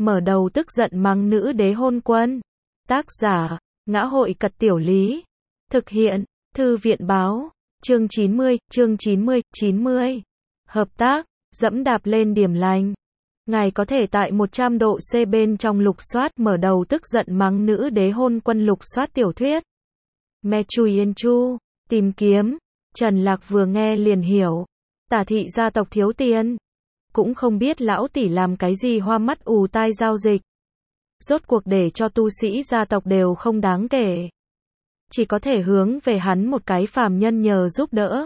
mở đầu tức giận mắng nữ đế hôn quân. Tác giả, Ngã hội Cật Tiểu Lý. Thực hiện, Thư viện Báo. Chương 90. Hợp tác, dẫm đạp lên điểm lành. Ngài có thể tại 100 độ C bên trong lục soát mở đầu tức giận mắng nữ đế hôn quân lục soát tiểu thuyết. Me Chui Yên Chu, tìm kiếm. Trần Lạc vừa nghe liền hiểu. Tả thị gia tộc thiếu tiền. Cũng không biết lão tỷ làm cái gì hoa mắt ù tai giao dịch. Rốt cuộc để cho tu sĩ gia tộc đều không đáng kể. Chỉ có thể hướng về hắn một cái phàm nhân nhờ giúp đỡ.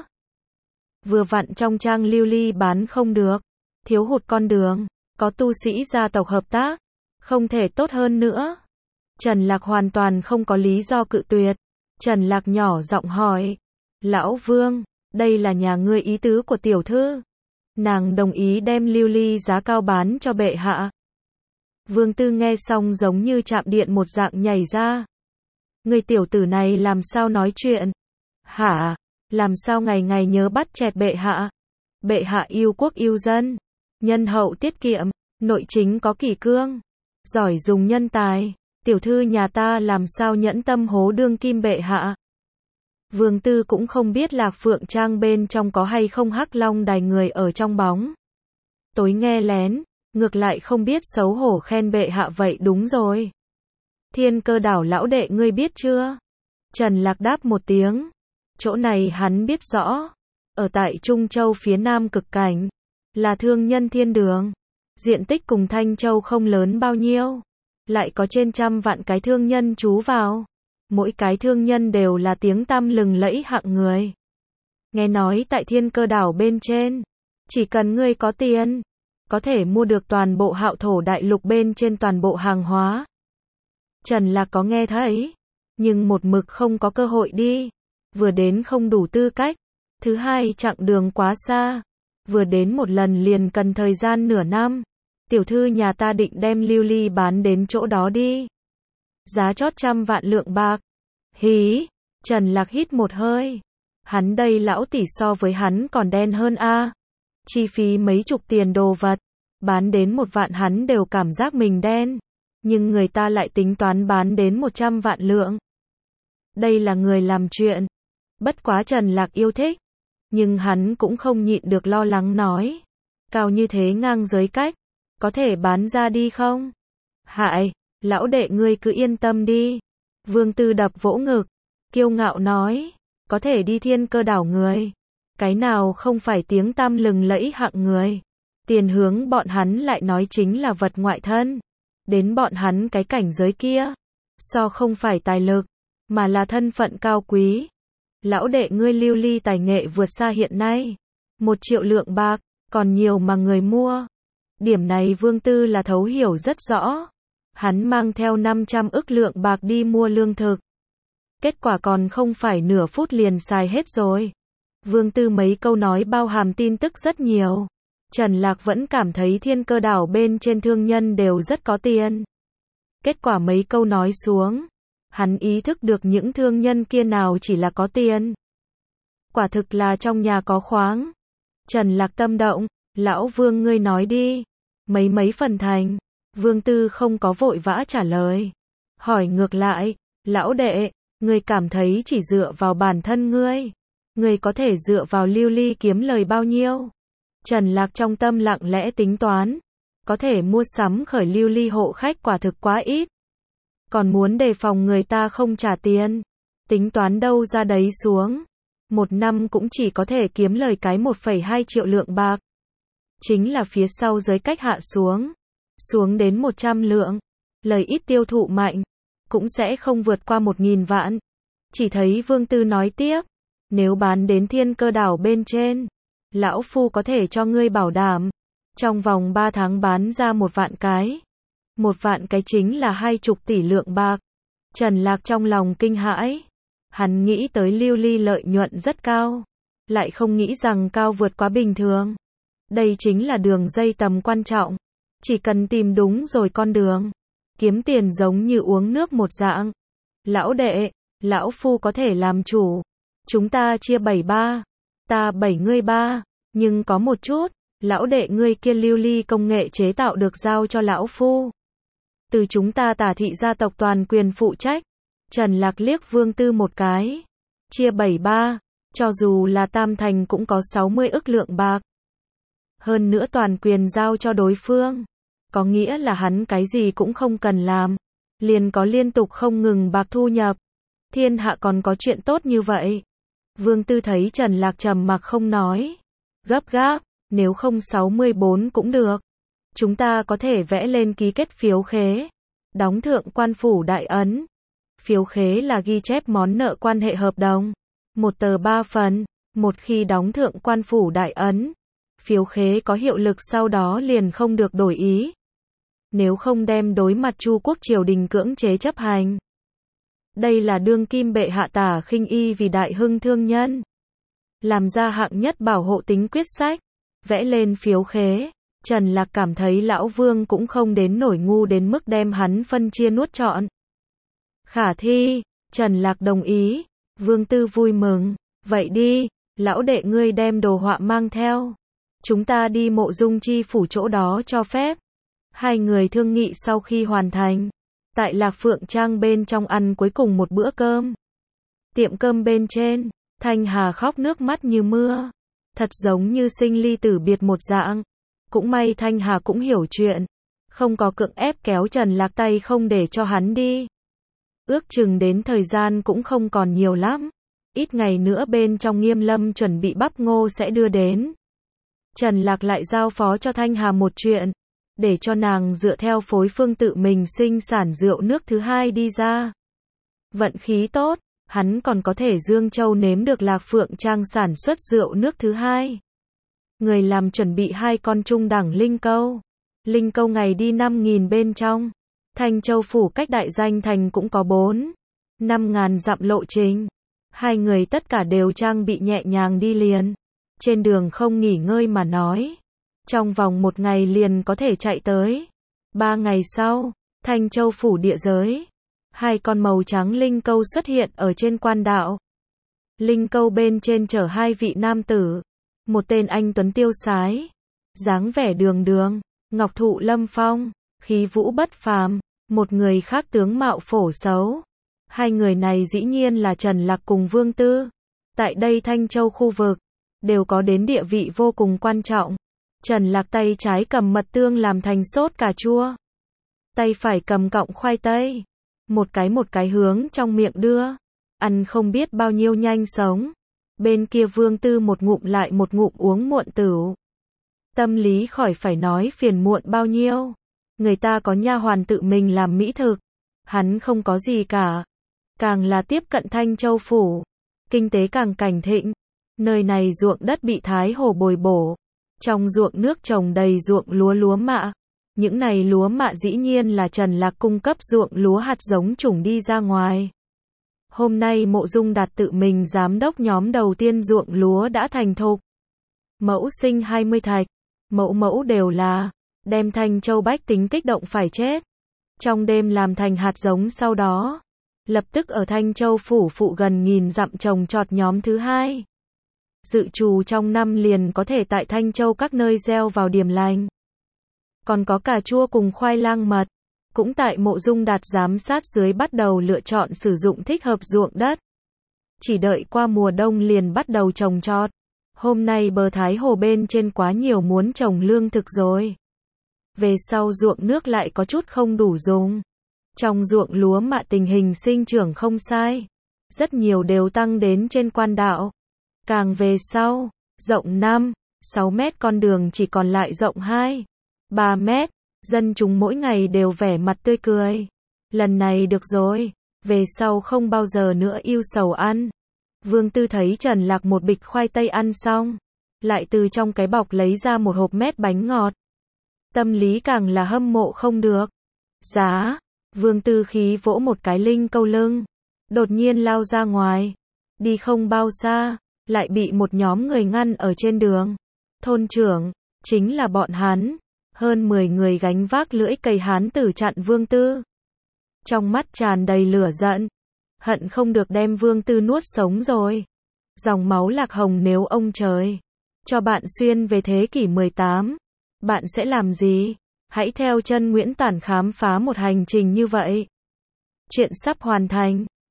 Vừa vặn trong trang lưu ly bán không được. Thiếu hụt con đường. Có tu sĩ gia tộc hợp tác. Không thể tốt hơn nữa. Trần Lạc hoàn toàn không có lý do cự tuyệt. Trần Lạc nhỏ giọng hỏi. Lão Vương, đây là nhà ngươi ý tứ của tiểu thư. Nàng đồng ý đem lưu ly giá cao bán cho bệ hạ. Vương Tư nghe xong giống như chạm điện một dạng nhảy ra. Người tiểu tử này làm sao nói chuyện? Hả? Làm sao ngày ngày nhớ bắt chẹt bệ hạ? Bệ hạ yêu quốc yêu dân. Nhân hậu tiết kiệm. Nội chính có kỷ cương. Giỏi dùng nhân tài. Tiểu thư nhà ta làm sao nhẫn tâm hố đương kim bệ hạ? Vương Tư cũng không biết Lạc Phượng Trang bên trong có hay không Hắc Long đài người ở trong bóng. Tối nghe lén, ngược lại không biết xấu hổ khen bệ hạ vậy đúng rồi. Thiên Cơ đảo lão đệ ngươi biết chưa? Trần Lạc đáp một tiếng. Chỗ này hắn biết rõ. Ở tại Trung Châu phía nam cực cảnh. Là thương nhân thiên đường. Diện tích cùng Thanh Châu không lớn bao nhiêu. Lại có trên 100 vạn cái thương nhân trú vào. Mỗi cái thương nhân đều là tiếng tăm lừng lẫy hạng người. Nghe nói tại Thiên Cơ đảo bên trên. Chỉ cần ngươi có tiền. Có thể mua được toàn bộ Hạo Thổ đại lục bên trên toàn bộ hàng hóa. Trần Lạc có nghe thấy. Nhưng một mực không có cơ hội đi. Vừa đến không đủ tư cách. Thứ hai chặng đường quá xa. Vừa đến một lần liền cần thời gian nửa năm. Tiểu thư nhà ta định đem lưu ly bán đến chỗ đó đi. Giá chót 100 vạn lượng bạc. Hí. Trần Lạc hít một hơi. Hắn đây lão tỷ so với hắn còn đen hơn a. Chi phí mấy chục tiền đồ vật. Bán đến 1 vạn hắn đều cảm giác mình đen. Nhưng người ta lại tính toán bán đến 100 vạn lượng. Đây là người làm chuyện. Bất quá Trần Lạc yêu thích. Nhưng hắn cũng không nhịn được lo lắng nói. Cao như thế ngang giới cách. Có thể bán ra đi không? Hại, lão đệ ngươi cứ yên tâm đi. Vương Tư đập vỗ ngực. Kiêu ngạo nói. Có thể đi Thiên Cơ đảo người. Cái nào không phải tiếng tăm lừng lẫy hạng người. Tiền hướng bọn hắn lại nói chính là vật ngoại thân. Đến bọn hắn cái cảnh giới kia. So không phải tài lực. Mà là thân phận cao quý. Lão đệ ngươi lưu ly tài nghệ vượt xa hiện nay. 1 triệu lượng bạc. Còn nhiều mà người mua. Điểm này Vương Tư là thấu hiểu rất rõ. Hắn mang theo 500 ức lượng bạc đi mua lương thực. Kết quả còn không phải nửa phút liền xài hết rồi. Vương Tư mấy câu nói bao hàm tin tức rất nhiều. Trần Lạc vẫn cảm thấy Thiên Cơ đảo bên trên thương nhân đều rất có tiền. Kết quả mấy câu nói xuống. Hắn ý thức được những thương nhân kia nào chỉ là có tiền. Quả thực là trong nhà có khoáng. Trần Lạc tâm động. Lão Vương ngươi nói đi. Mấy phần thành. Vương Tư không có vội vã trả lời. Hỏi ngược lại. Lão đệ, ngươi cảm thấy chỉ dựa vào bản thân ngươi. Ngươi có thể dựa vào lưu ly kiếm lời bao nhiêu? Trần Lạc trong tâm lặng lẽ tính toán. Có thể mua sắm khởi lưu ly hộ khách quả thực quá ít. Còn muốn đề phòng người ta không trả tiền. Tính toán đâu ra đấy xuống. 1 năm cũng chỉ có thể kiếm lời cái 1,2 triệu lượng bạc. Chính là phía sau giới cách hạ xuống. Xuống đến 100 lượng. Lời ít tiêu thụ mạnh. Cũng sẽ không vượt qua 1.000 vạn. Chỉ thấy Vương Tư nói tiếp. Nếu bán đến Thiên Cơ đảo bên trên. Lão Phu có thể cho ngươi bảo đảm. Trong vòng 3 tháng bán ra 1 vạn cái. 1 vạn cái chính là 20 tỷ lượng bạc. Trần Lạc trong lòng kinh hãi. Hắn nghĩ tới lưu ly lợi nhuận rất cao. Lại không nghĩ rằng cao vượt quá bình thường. Đây chính là đường dây tầm quan trọng. Chỉ cần tìm đúng rồi con đường. Kiếm tiền giống như uống nước một dạng. Lão đệ, lão Phu có thể làm chủ. Chúng ta chia 73. Ta 7 ngươi 3. Nhưng có một chút. Lão đệ ngươi kia lưu ly công nghệ chế tạo được giao cho lão Phu. Từ chúng ta Tả thị gia tộc toàn quyền phụ trách. Trần Lạc liếc Vương Tư một cái. Chia 7/3, cho dù là Tam Thành cũng có 60 ức lượng bạc. Hơn nữa toàn quyền giao cho đối phương. Có nghĩa là hắn cái gì cũng không cần làm. Liền có liên tục không ngừng bạc thu nhập. Thiên hạ còn có chuyện tốt như vậy. Vương Tư thấy Trần Lạc trầm mặc không nói. Gấp gáp, nếu không 64 cũng được. Chúng ta có thể vẽ lên ký kết phiếu khế. Đóng thượng quan phủ đại ấn. Phiếu khế là ghi chép món nợ quan hệ hợp đồng. Một tờ 3 phần. Một khi đóng thượng quan phủ đại ấn, phiếu khế có hiệu lực sau đó liền không được đổi ý. Nếu không đem đối mặt Chu quốc triều đình cưỡng chế chấp hành. Đây là đương kim bệ hạ Tả Khinh Y vì đại hưng thương nhân. Làm ra hạng nhất bảo hộ tính quyết sách. Vẽ lên phiếu khế. Trần Lạc cảm thấy lão Vương cũng không đến nổi ngu đến mức đem hắn phân chia nuốt trọn. Khả thi, Trần Lạc đồng ý. Vương Tư vui mừng. Vậy đi, lão đệ ngươi đem đồ họa mang theo. Chúng ta đi Mộ Dung Chi phủ chỗ đó cho phép. Hai người thương nghị sau khi hoàn thành. Tại Lạc Phượng Trang bên trong ăn cuối cùng một bữa cơm. Tiệm cơm bên trên, Thanh Hà khóc nước mắt như mưa. Thật giống như sinh ly tử biệt một dạng. Cũng may Thanh Hà cũng hiểu chuyện. Không có cưỡng ép kéo Trần Lạc tay không để cho hắn đi. Ước chừng đến thời gian cũng không còn nhiều lắm. Ít ngày nữa bên trong Nghiêm Lâm chuẩn bị bắp ngô sẽ đưa đến. Trần Lạc lại giao phó cho Thanh Hà một chuyện. Để cho nàng dựa theo phối phương tự mình sinh sản rượu nước thứ hai đi ra. Vận khí tốt, hắn còn có thể Dương Châu nếm được Lạc Phượng Trang sản xuất rượu nước thứ hai. Người làm chuẩn bị 2 con trung đẳng linh câu. Linh câu ngày đi 5.000 bên trong. Thanh Châu phủ cách đại danh thành cũng có 4-5 dặm lộ trình. Hai người tất cả đều trang bị nhẹ nhàng đi liền. Trên đường không nghỉ ngơi mà nói. Trong vòng 1 ngày liền có thể chạy tới. 3 ngày sau, Thanh Châu phủ địa giới. 2 con màu trắng linh câu xuất hiện ở trên quan đạo. Linh câu bên trên chở 2 vị nam tử. Một tên anh tuấn tiêu sái. Dáng vẻ đường đường, ngọc thụ lâm phong, khí vũ bất phàm. Một người khác tướng mạo phổ xấu. Hai người này dĩ nhiên là Trần Lạc cùng Vương Tư. Tại đây Thanh Châu khu vực, đều có đến địa vị vô cùng quan trọng. Trần Lạc tay trái cầm mật tương làm thành sốt cà chua. Tay phải cầm cọng khoai tây. Một cái hướng trong miệng đưa. Ăn không biết bao nhiêu nhanh sống. Bên kia Vương Tư một ngụm lại một ngụm uống muộn tửu. Tâm lý khỏi phải nói phiền muộn bao nhiêu. Người ta có nha hoàn tự mình làm mỹ thực. Hắn không có gì cả. Càng là tiếp cận Thanh Châu phủ. Kinh tế càng cảnh thịnh. Nơi này ruộng đất bị Thái Hồ bồi bổ. Trong ruộng nước trồng đầy ruộng lúa mạ. Những này lúa mạ dĩ nhiên là Trần Lạc cung cấp ruộng lúa hạt giống chủng đi ra ngoài. Hôm nay Mộ Dung Đạt tự mình giám đốc nhóm đầu tiên ruộng lúa đã thành thục. Mẫu sinh 20 thạch. Mẫu đều là đem Thanh Châu bách tính kích động phải chết. Trong đêm làm thành hạt giống sau đó. Lập tức ở Thanh Châu phủ phụ gần 1000 dặm trồng trọt nhóm thứ hai. Dự trù trong năm liền có thể tại Thanh Châu các nơi gieo vào điểm lành. Còn có cà chua cùng khoai lang mật. Cũng tại Mộ Dung Đạt giám sát dưới bắt đầu lựa chọn sử dụng thích hợp ruộng đất. Chỉ đợi qua mùa đông liền bắt đầu trồng trọt. Hôm nay bờ Thái Hồ bên trên quá nhiều muốn trồng lương thực rồi. Về sau ruộng nước lại có chút không đủ dùng. Trong ruộng lúa mạ tình hình sinh trưởng không sai. Rất nhiều đều tăng đến trên quan đạo. Càng về sau, rộng 5-6 mét con đường chỉ còn lại rộng 2-3 mét. Dân chúng mỗi ngày đều vẻ mặt tươi cười. Lần này được rồi, về sau không bao giờ nữa ưu sầu ăn. Vương Tư thấy Trần Lạc một bịch khoai tây ăn xong. Lại từ trong cái bọc lấy ra một hộp mét bánh ngọt. Tâm lý càng là hâm mộ không được. Giá, Vương Tư khí vỗ một cái linh câu lưng. Đột nhiên lao ra ngoài. Đi không bao xa, lại bị một nhóm người ngăn ở trên đường. Thôn trưởng, chính là bọn hắn. Hơn 10 người gánh vác lưỡi cây hán tử chặn Vương Tư. Trong mắt tràn đầy lửa giận. Hận không được đem Vương Tư nuốt sống rồi. Dòng máu Lạc Hồng nếu ông trời cho bạn xuyên về thế kỷ 18. Bạn sẽ làm gì? Hãy theo chân Nguyễn Tản khám phá một hành trình như vậy. Chuyện sắp hoàn thành.